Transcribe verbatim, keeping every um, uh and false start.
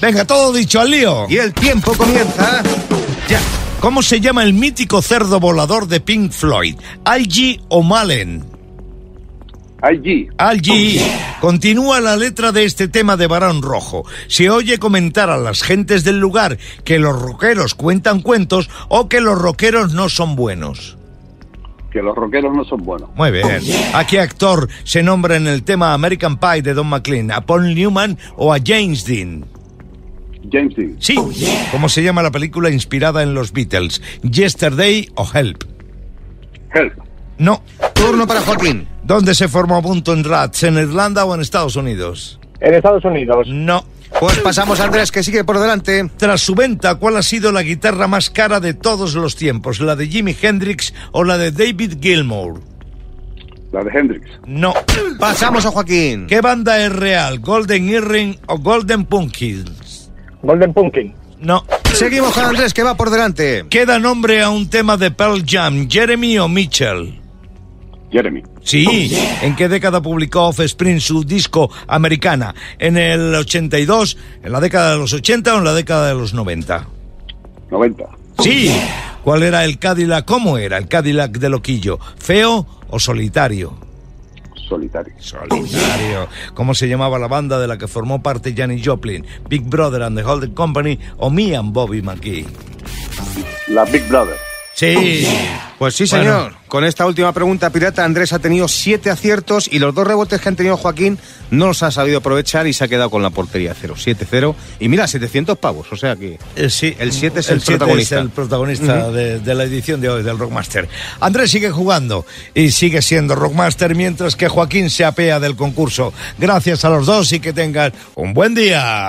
Venga, todo dicho, al lío. Y el tiempo comienza ya. ¿Cómo se llama el mítico cerdo volador de Pink Floyd? ¿Al G o Malen? Al G. Al G. Oh, yeah. Continúa la letra de este tema de Barón Rojo. Se oye comentar a las gentes del lugar que los rockeros cuentan cuentos o que los rockeros no son buenos. Que los rockeros no son buenos. Muy bien. Oh, yeah. ¿A qué actor se nombra en el tema American Pie de Don McLean? ¿A Paul Newman o a James Dean? James Dean. Sí. Oh, yeah. ¿Cómo se llama la película inspirada en los Beatles? ¿Yesterday o Help? Help. No. Turno para Joaquín. ¿Dónde se formó Bunton Rats? ¿En Irlanda o en Estados Unidos? En Estados Unidos. No. Pues pasamos a Andrés, que sigue por delante. Tras su venta, ¿cuál ha sido la guitarra más cara de todos los tiempos? ¿La de Jimi Hendrix o la de David Gilmour? La de Hendrix. No. Pasamos a Joaquín. ¿Qué banda es real? ¿Golden Earring o Golden Pumpkins? Golden Pumpkin. No. Seguimos con Andrés, que va por delante. ¿Qué da nombre a un tema de Pearl Jam? ¿Jeremy o Mitchell? Jeremy. Sí. Oh, yeah. ¿En qué década publicó Offspring su disco Americana? ¿En el ochenta y dos, en la década de los ochenta o en la década de los noventa? noventa. Sí. ¿Cuál era el Cadillac? ¿Cómo era el Cadillac de Loquillo? ¿Feo o solitario? Solitario. Solitario. ¿Cómo se llamaba la banda de la que formó parte Janis Joplin? ¿Big Brother and the Holding Company o Me and Bobby McGee? La Big Brother. Sí. Pues sí, señor. Bueno. Con esta última pregunta, Pirata, Andrés ha tenido siete aciertos y los dos rebotes que han tenido Joaquín no los ha sabido aprovechar y se ha quedado con la portería cero, siete cero. Y mira, setecientos pavos, o sea que eh, sí, el siete es el, el siete protagonista. Es el protagonista uh-huh. de, de la edición de hoy del Rockmaster. Andrés sigue jugando y sigue siendo Rockmaster mientras que Joaquín se apea del concurso. Gracias a los dos y que tengan un buen día.